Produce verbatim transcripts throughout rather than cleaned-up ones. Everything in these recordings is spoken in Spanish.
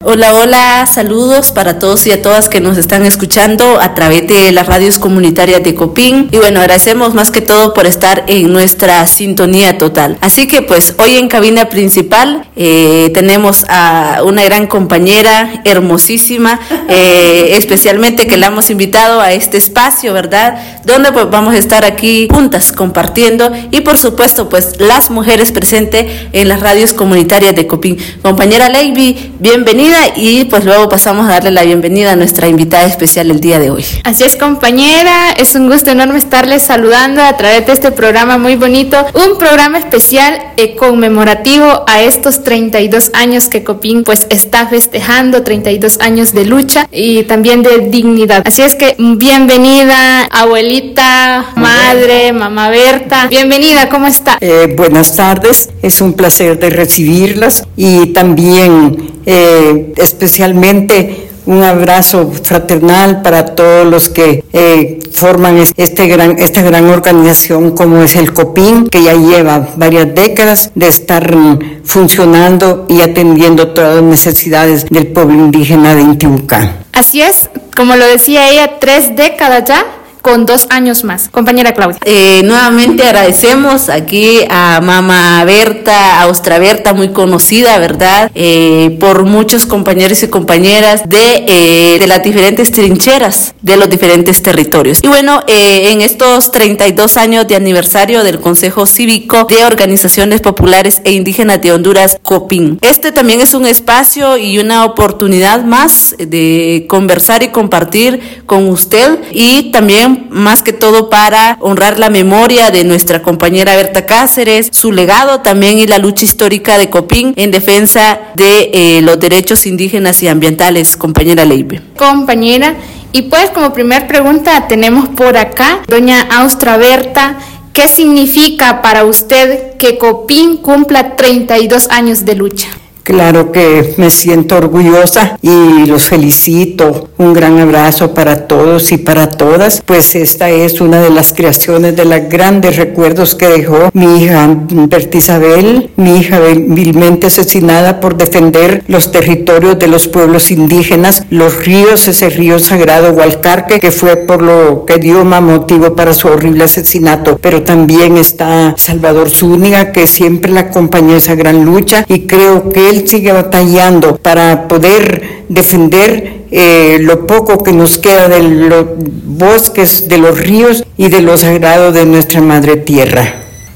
Hola, hola, saludos para todos y a todas que nos están escuchando a través de las radios comunitarias de Copín. Y bueno, agradecemos más que todo por estar en nuestra sintonía total. Así que pues hoy en cabina principal eh, tenemos a una gran compañera, hermosísima, eh, especialmente que la hemos invitado a este espacio, ¿verdad? Donde pues vamos a estar aquí juntas compartiendo y por supuesto pues las mujeres presentes en las radios comunitarias de Copín. Compañera Leiby, bienvenida. Y pues luego pasamos a darle la bienvenida a nuestra invitada especial el día de hoy. Así es, compañera, es un gusto enorme estarles saludando a través de este programa muy bonito, un programa especial eh, conmemorativo a estos treinta y dos años que Copín pues está festejando, treinta y dos años de lucha y también de dignidad. Así es que bienvenida, abuelita, madre, mamá Berta, bienvenida, ¿cómo está? Eh, buenas tardes, es un placer de recibirlas y también Eh, especialmente un abrazo fraternal para todos los que eh, forman este gran, esta gran organización como es el Copín, que ya lleva varias décadas de estar funcionando y atendiendo todas las necesidades del pueblo indígena de Intibucá. Así es, como lo decía ella, tres décadas ya, con dos años más. Compañera Claudia. Eh, nuevamente agradecemos aquí a Mama Berta, a Austra Berta, muy conocida, ¿verdad? Eh, por muchos compañeros y compañeras de, eh, de las diferentes trincheras de los diferentes territorios. Y bueno, eh, en estos treinta y dos años de aniversario del Consejo Cívico de Organizaciones Populares e Indígenas de Honduras, Copín. Este también es un espacio y una oportunidad más de conversar y compartir con usted y también más que todo para honrar la memoria de nuestra compañera Berta Cáceres, su legado también y la lucha histórica de Copín en defensa de eh, los derechos indígenas y ambientales, compañera Leiby. Compañera, y pues como primer pregunta tenemos por acá, doña Austra Berta, ¿qué significa para usted que Copín cumpla treinta y dos años de lucha? Claro que me siento orgullosa y los felicito. Un gran abrazo para todos y para todas, pues esta es una de las creaciones de los grandes recuerdos que dejó mi hija Berta Isabel, mi hija vilmente asesinada por defender los territorios de los pueblos indígenas, los ríos, ese río sagrado Hualcarque, que fue por lo que dio más motivo para su horrible asesinato. Pero también está Salvador Zúñiga, que siempre la acompañó en esa gran lucha y creo que él sigue batallando para poder defender eh, lo poco que nos queda de los bosques, de los ríos y de lo sagrado de nuestra madre tierra.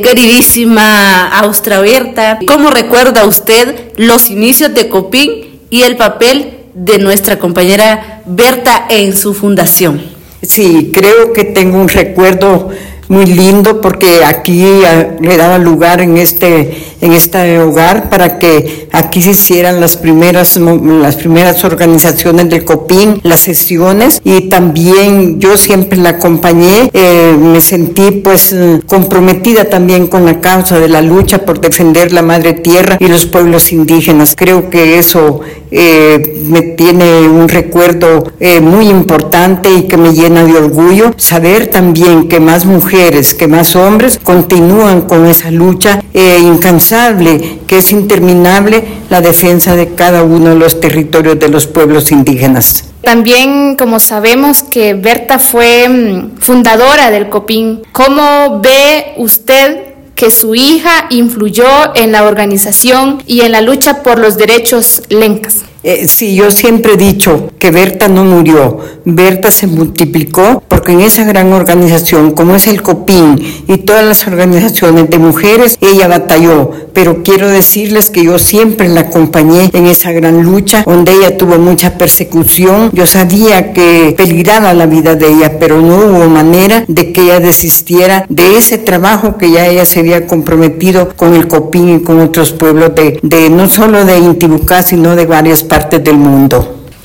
Queridísima Austra Berta, ¿cómo recuerda usted los inicios de Copín y el papel de nuestra compañera Berta en su fundación? Sí, creo que tengo un recuerdo muy lindo porque aquí le daba lugar en este en este hogar para que aquí se hicieran las primeras las primeras organizaciones del Copín, las sesiones, y también yo siempre la acompañé, eh, me sentí pues comprometida también con la causa de la lucha por defender la madre tierra y los pueblos indígenas. Creo que eso eh, me tiene un recuerdo eh, muy importante y que me llena de orgullo saber también que más mujeres, que más hombres continúan con esa lucha eh, incansable, que es interminable, la defensa de cada uno de los territorios de los pueblos indígenas. También, como sabemos que Berta fue mm, fundadora del Copín, ¿cómo ve usted que su hija influyó en la organización y en la lucha por los derechos lencas? Eh, sí, yo siempre he dicho que Berta no murió, Berta se multiplicó porque en esa gran organización como es el Copín y todas las organizaciones de mujeres, ella batalló, pero quiero decirles que yo siempre la acompañé en esa gran lucha donde ella tuvo mucha persecución. Yo sabía que peligraba la vida de ella, pero no hubo manera de que ella desistiera de ese trabajo que ya ella se había comprometido con el Copín y con otros pueblos de, de no solo de Intibucá, sino de varias partes del mundo.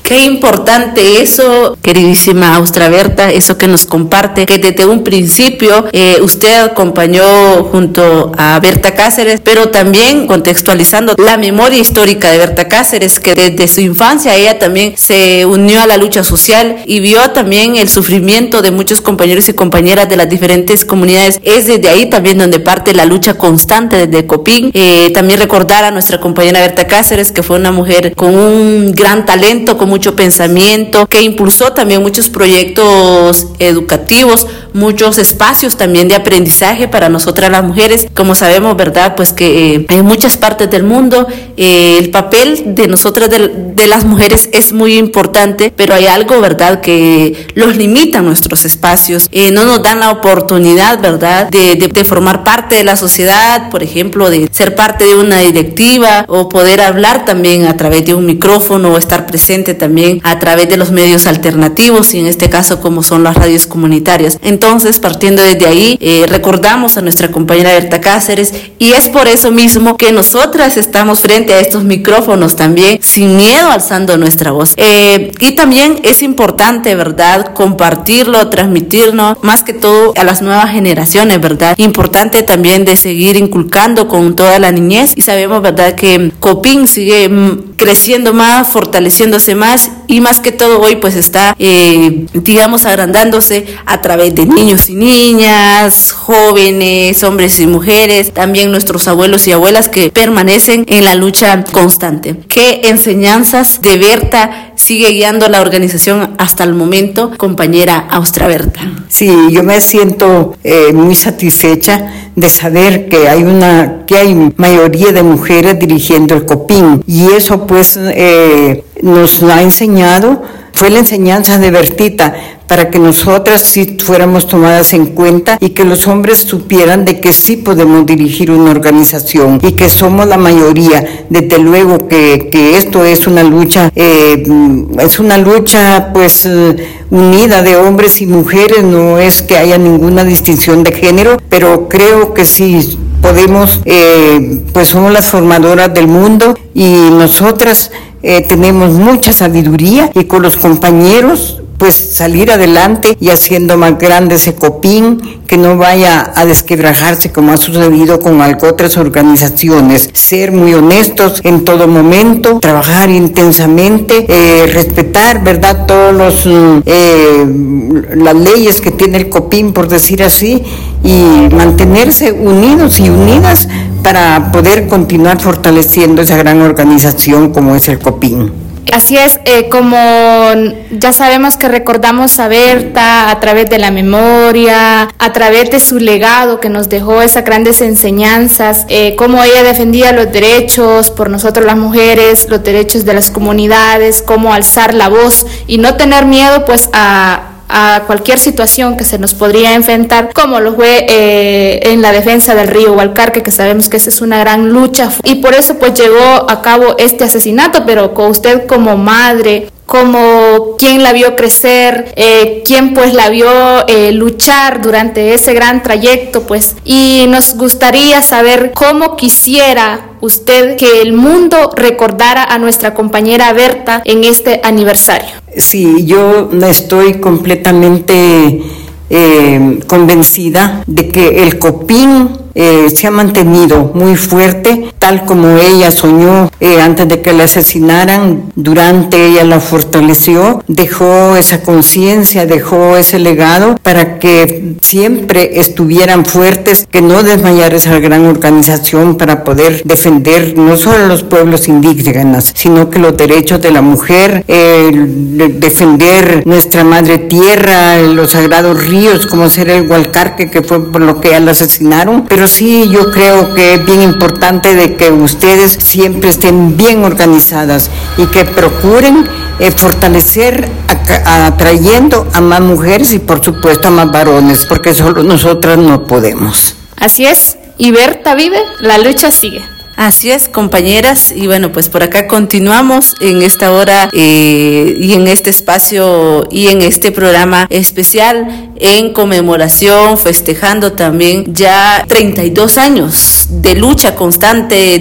Qué importante eso, queridísima Austra Berta, eso que nos comparte, que desde un principio eh, usted acompañó junto a Berta Cáceres, pero también contextualizando la memoria histórica de Berta Cáceres, que desde su infancia ella también se unió a la lucha social y vio también el sufrimiento de muchos compañeros y compañeras de las diferentes comunidades. Es desde ahí también donde parte la lucha constante desde Copín. Eh, también recordar a nuestra compañera Berta Cáceres, que fue una mujer con un gran talento, con mucho pensamiento, que impulsó también muchos proyectos educativos, muchos espacios también de aprendizaje para nosotras las mujeres. Como sabemos, ¿verdad? Pues que eh, en muchas partes del mundo eh, el papel de nosotras de, de las mujeres es muy importante, pero hay algo, ¿verdad?, que los limita nuestros espacios, eh, no nos dan la oportunidad, ¿verdad?, de, de, de formar parte de la sociedad, por ejemplo, de ser parte de una directiva o poder hablar también a través de un micrófono o estar presente también a través de los medios alternativos y en este caso como son las radios comunitarias. Entonces, partiendo desde ahí, eh, recordamos a nuestra compañera Berta Cáceres y es por eso mismo que nosotras estamos frente a estos micrófonos también, sin miedo, alzando nuestra voz. Eh, y también es importante, ¿verdad?, compartirlo, transmitirlo, más que todo a las nuevas generaciones, ¿verdad? Importante también de seguir inculcando con toda la niñez y sabemos, ¿verdad?, que Copín sigue creciendo más, fortaleciéndose más y más que todo hoy pues está, eh, digamos, agrandándose a través de niños y niñas, jóvenes, hombres y mujeres, también nuestros abuelos y abuelas que permanecen en la lucha constante. ¿Qué enseñanzas de Berta sigue guiando la organización hasta el momento, compañera Austra Berta? Sí, yo me siento eh, muy satisfecha de saber que hay una que hay mayoría de mujeres dirigiendo el Copín y eso pues eh, nos ha enseñado, fue la enseñanza de Bertita para que nosotras sí fuéramos tomadas en cuenta y que los hombres supieran de que sí podemos dirigir una organización y que somos la mayoría. Desde luego que, que esto es una lucha, eh, es una lucha pues eh, unida de hombres y mujeres, no es que haya ninguna distinción de género, pero creo que sí podemos, eh, pues somos las formadoras del mundo y nosotras eh, tenemos mucha sabiduría y con los compañeros pues salir adelante y haciendo más grande ese Copín, que no vaya a desquebrajarse como ha sucedido con otras organizaciones. Ser muy honestos en todo momento, trabajar intensamente, eh, respetar, ¿verdad?, todos los eh, las leyes que tiene el Copín, por decir así, y mantenerse unidos y unidas para poder continuar fortaleciendo esa gran organización como es el Copín. Así es, eh, como ya sabemos que recordamos a Berta a través de la memoria, a través de su legado que nos dejó esas grandes enseñanzas, eh, cómo ella defendía los derechos por nosotros las mujeres, los derechos de las comunidades, cómo alzar la voz y no tener miedo pues a a cualquier situación que se nos podría enfrentar, como lo fue eh, en la defensa del río Hualcarque, que sabemos que esa es una gran lucha y por eso pues llevó a cabo este asesinato, pero con usted como madre, como quien la vio crecer, eh, quien pues la vio eh, luchar durante ese gran trayecto, pues, y nos gustaría saber cómo quisiera usted que el mundo recordara a nuestra compañera Berta en este aniversario. Sí, yo estoy completamente eh, convencida de que el Copín eh, se ha mantenido muy fuerte, tal como ella soñó eh, antes de que la asesinaran. Durante ella la fortaleció, dejó esa conciencia, dejó ese legado para que siempre estuvieran fuertes, que no desmayara esa gran organización para poder defender no solo los pueblos indígenas, sino que los derechos de la mujer, eh, defender nuestra madre tierra, los sagrados ríos, como ser el Hualcarque, que fue por lo que ella la asesinaron. Pero sí, yo creo que es bien importante de que ustedes siempre estén bien organizadas y que procuren eh, fortalecer a, atrayendo a más mujeres y por supuesto a más varones, porque solo nosotras no podemos. Así es, y Berta vive, la lucha sigue. Así es, compañeras, y bueno, pues por acá continuamos en esta hora eh, y en este espacio y en este programa especial en conmemoración, festejando también ya treinta y dos años de lucha constante, de,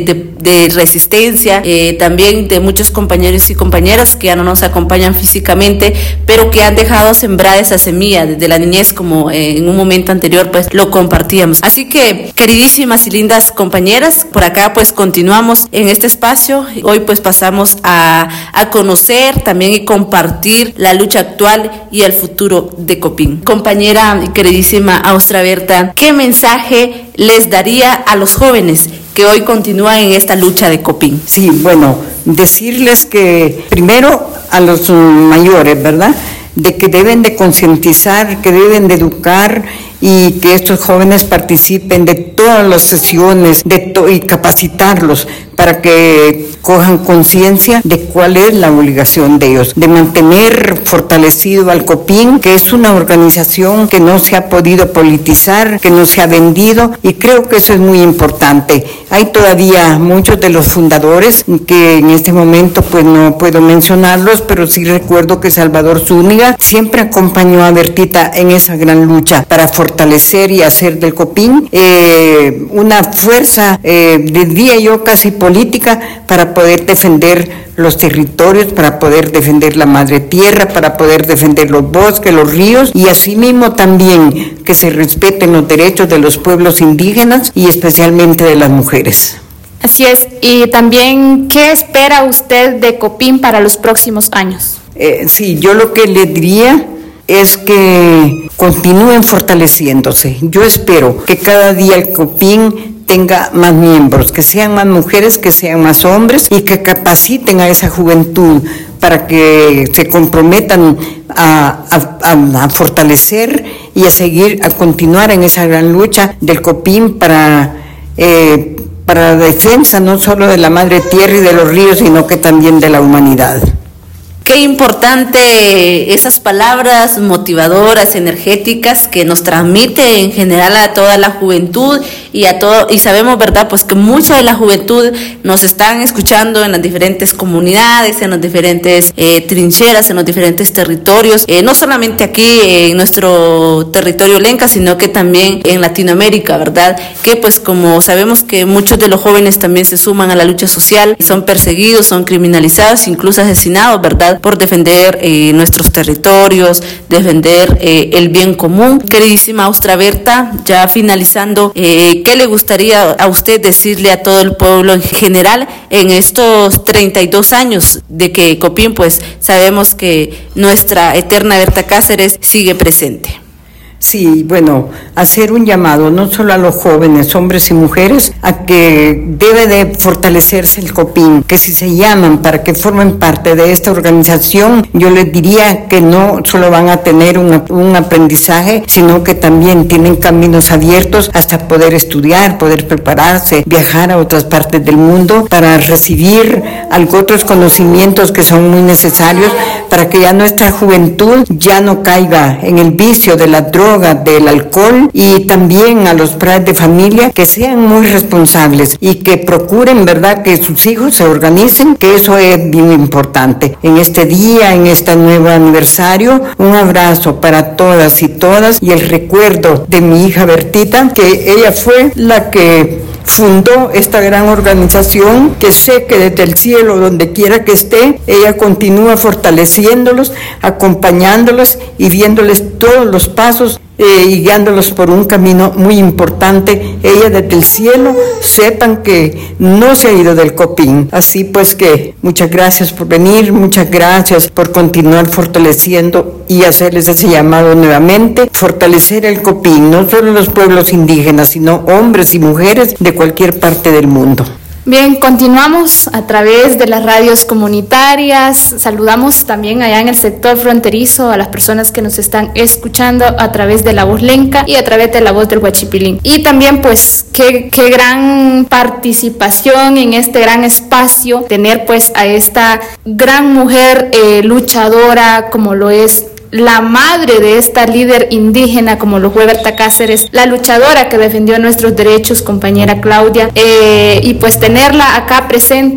de resistencia, eh, también de muchos compañeros y compañeras que ya no nos acompañan físicamente, pero que han dejado sembrada esa semilla desde la niñez, como eh, en un momento anterior pues lo compartíamos. Así que, queridísimas y lindas compañeras, por acá pues continuamos en este espacio. Hoy pues pasamos a, a conocer también y compartir la lucha actual y el futuro de Copín. Compañera y queridísima Austra Berta, ¿qué mensaje les daría a los jóvenes que hoy continúan en esta lucha de Copín? Sí, bueno, decirles que primero a los mayores, ¿verdad?, de que deben de concientizar, que deben de educar y que estos jóvenes participen de todas las sesiones de to- y capacitarlos para que cojan conciencia de cuál es la obligación de ellos, de mantener fortalecido al Copín, que es una organización que no se ha podido politizar, que no se ha vendido, y creo que eso es muy importante. Hay todavía muchos de los fundadores que en este momento pues no puedo mencionarlos, pero sí recuerdo que Salvador Zúñiga siempre acompañó a Bertita en esa gran lucha para fortalecer y hacer del Copín eh, una fuerza, eh, diría yo, casi política para poder defender los territorios, para poder defender la madre tierra, para poder defender los bosques, los ríos, y asimismo también que se respeten los derechos de los pueblos indígenas y especialmente de las mujeres. Así es, y también, ¿qué espera usted de Copín para los próximos años? Eh, sí, yo lo que le diría es que continúen fortaleciéndose. Yo espero que cada día el Copín tenga más miembros, que sean más mujeres, que sean más hombres y que capaciten a esa juventud para que se comprometan a, a, a fortalecer y a seguir, a continuar en esa gran lucha del Copín para, eh, para la defensa no solo de la madre tierra y de los ríos, sino que también de la humanidad. Qué importante esas palabras motivadoras, energéticas que nos transmite en general a toda la juventud y a todo, y sabemos, ¿verdad?, pues que mucha de la juventud nos están escuchando en las diferentes comunidades, en las diferentes eh, trincheras, en los diferentes territorios, eh, no solamente aquí en nuestro territorio lenca, sino que también en Latinoamérica, ¿verdad?, que pues como sabemos que muchos de los jóvenes también se suman a la lucha social, son perseguidos, son criminalizados, incluso asesinados, ¿verdad?, por defender eh, nuestros territorios, defender eh, el bien común. Queridísima Austra Berta, ya finalizando, eh, ¿qué le gustaría a usted decirle a todo el pueblo en general en estos treinta y dos años de que Copín, pues sabemos que nuestra eterna Berta Cáceres sigue presente? Sí, bueno, hacer un llamado no solo a los jóvenes, hombres y mujeres, a que debe de fortalecerse el Copín, que si se llaman para que formen parte de esta organización, yo les diría que no solo van a tener un, un aprendizaje, sino que también tienen caminos abiertos hasta poder estudiar, poder prepararse, viajar a otras partes del mundo para recibir algo, otros conocimientos que son muy necesarios para que ya nuestra juventud ya no caiga en el vicio de la droga, del alcohol, y también a los padres de familia que sean muy responsables y que procuren, ¿verdad?, que sus hijos se organicen, que eso es bien importante. En este día, en este nuevo aniversario, un abrazo para todas y todas y el recuerdo de mi hija Bertita, que ella fue la que fundó esta gran organización, que sé que desde el cielo, donde quiera que esté, ella continúa fortaleciéndolos, acompañándolos y viéndoles todos los pasos eh, y guiándolos por un camino muy importante. Ella desde el cielo, sepan que no se ha ido del Copín. Así pues que muchas gracias por venir, muchas gracias por continuar fortaleciendo y hacerles ese llamado nuevamente, fortalecer el Copín, no solo los pueblos indígenas, sino hombres y mujeres de cualquier parte del mundo. Bien, continuamos a través de las radios comunitarias. Saludamos también allá en el sector fronterizo a las personas que nos están escuchando a través de la voz lenca y a través de la voz del Huachipilín. Y también pues qué, qué gran participación en este gran espacio, tener pues a esta gran mujer eh, luchadora como lo es la madre de esta líder indígena como lo fue Berta Cáceres, la luchadora que defendió nuestros derechos, compañera Claudia, eh, y pues tenerla acá presente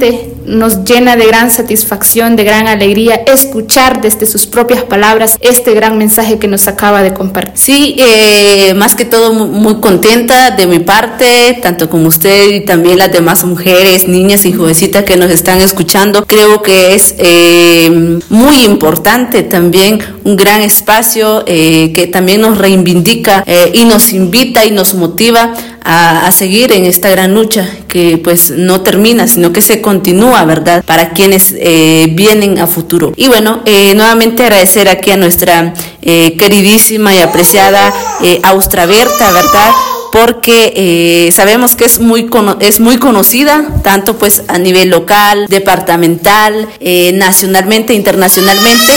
nos llena de gran satisfacción, de gran alegría escuchar desde sus propias palabras este gran mensaje que nos acaba de compartir. Sí, eh, más que todo muy, muy contenta de mi parte, tanto como usted y también las demás mujeres, niñas y jovencitas que nos están escuchando. Creo que es eh, muy importante también, un gran espacio eh, que también nos reivindica eh, y nos invita y nos motiva a, a seguir en esta gran lucha que pues no termina, sino que se continúa, ¿verdad? Para quienes eh, vienen a futuro. Y bueno, eh, nuevamente agradecer aquí a nuestra eh, queridísima y apreciada eh, Austra Berta, ¿verdad? Porque eh, sabemos que es muy es muy conocida, tanto pues a nivel local, departamental, eh, nacionalmente, internacionalmente,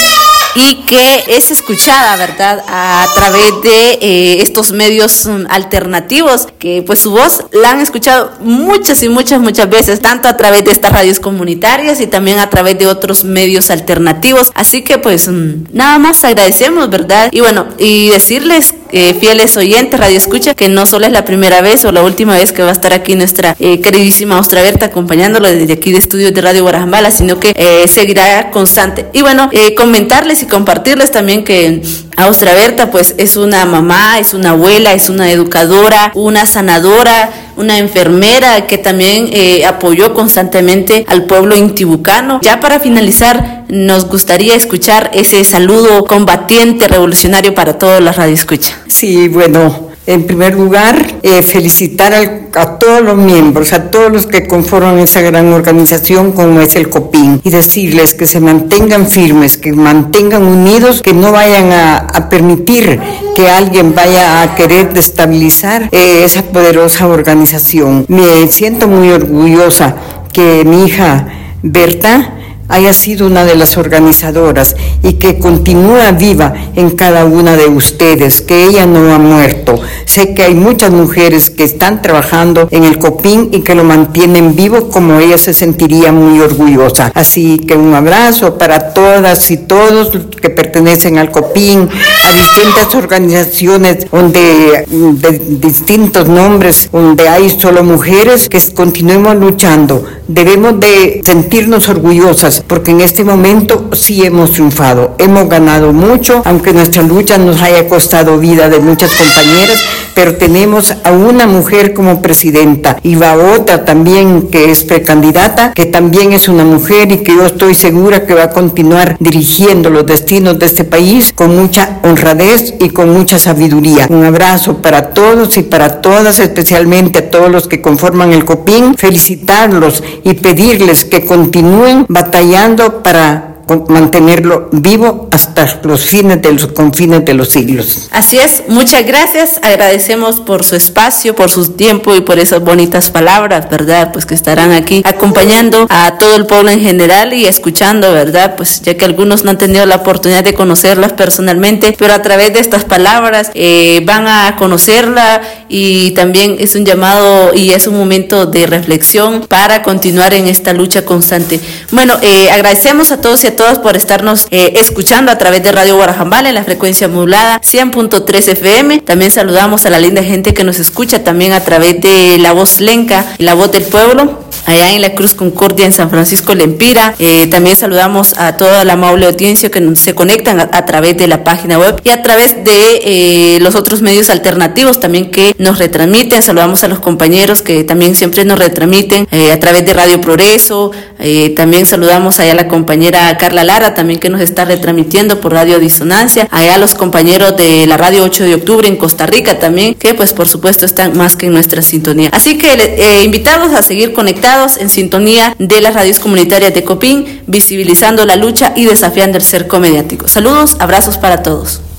y que es escuchada, ¿verdad?, a través de eh, estos medios um, alternativos, que pues su voz la han escuchado muchas y muchas, muchas veces, tanto a través de estas radios comunitarias y también a través de otros medios alternativos. Así que pues um, nada más agradecemos, ¿verdad? Y bueno, y decirles, eh, fieles oyentes, radio escucha, que no solo es la primera vez o la última vez que va a estar aquí nuestra eh, queridísima Austra Berta acompañándolo desde aquí de estudios de Radio Guarajambala, sino que eh, seguirá constante. Y bueno, eh, comentarles y compartirles también que Austra Berta pues es una mamá, es una abuela, es una educadora, una sanadora, una enfermera que también eh, apoyó constantemente al pueblo intibucano. Ya para finalizar, nos gustaría escuchar ese saludo combatiente revolucionario para todos los radioescuchas. Sí, bueno, en primer lugar, eh, felicitar al, a todos los miembros, a todos los que conforman esa gran organización como es el COPIN, y decirles que se mantengan firmes, que mantengan unidos, que no vayan a, a permitir que alguien vaya a querer destabilizar eh, esa poderosa organización. Me siento muy orgullosa que mi hija Berta haya sido una de las organizadoras y que continúa viva en cada una de ustedes, que ella no ha muerto. Sé que hay muchas mujeres que están trabajando en el COPIN y que lo mantienen vivo, como ella se sentiría muy orgullosa. Así que un abrazo para todas y todos que pertenecen al COPIN, a distintas organizaciones donde de distintos nombres, donde hay solo mujeres, que continuemos luchando. Debemos de sentirnos orgullosas, porque en este momento sí hemos triunfado, hemos ganado mucho, aunque nuestra lucha nos haya costado vida de muchas compañeras, pero tenemos a una mujer como presidenta y va otra también que es precandidata, que también es una mujer y que yo estoy segura que va a continuar dirigiendo los destinos de este país con mucha honradez y con mucha sabiduría. Un abrazo para todos y para todas, especialmente a todos los que conforman el COPIN, felicitarlos y pedirles que continúen batallando para mantenerlo vivo hasta los fines de los confines de los siglos. Así es, muchas gracias, agradecemos por su espacio, por su tiempo y por esas bonitas palabras, ¿verdad? Pues que estarán aquí acompañando a todo el pueblo en general y escuchando, ¿verdad? Pues ya que algunos no han tenido la oportunidad de conocerlas personalmente, pero a través de estas palabras eh, van a conocerla, y también es un llamado y es un momento de reflexión para continuar en esta lucha constante. Bueno, eh, agradecemos a todos y a todas por estarnos eh, escuchando a través de Radio Guarajambala en la frecuencia modulada cien punto tres F M. También saludamos a la linda gente que nos escucha también a través de La Voz Lenca, La Voz del Pueblo, allá en la Cruz Concordia en San Francisco Lempira. Eh, también saludamos a toda la amable audiencia que se conectan a, a través de la página web y a través de eh, los otros medios alternativos también que nos retransmiten. Saludamos a los compañeros que también siempre nos retransmiten eh, a través de Radio Progreso. Eh, también saludamos allá a la compañera Carla Lara también que nos está retransmitiendo por Radio Disonancia, allá a los compañeros de la Radio ocho de octubre en Costa Rica también, que pues por supuesto están más que en nuestra sintonía. Así que eh, invitarlos a seguir conectados en sintonía de las radios comunitarias de COPIN, visibilizando la lucha y desafiando el cerco mediático. Saludos, abrazos para todos.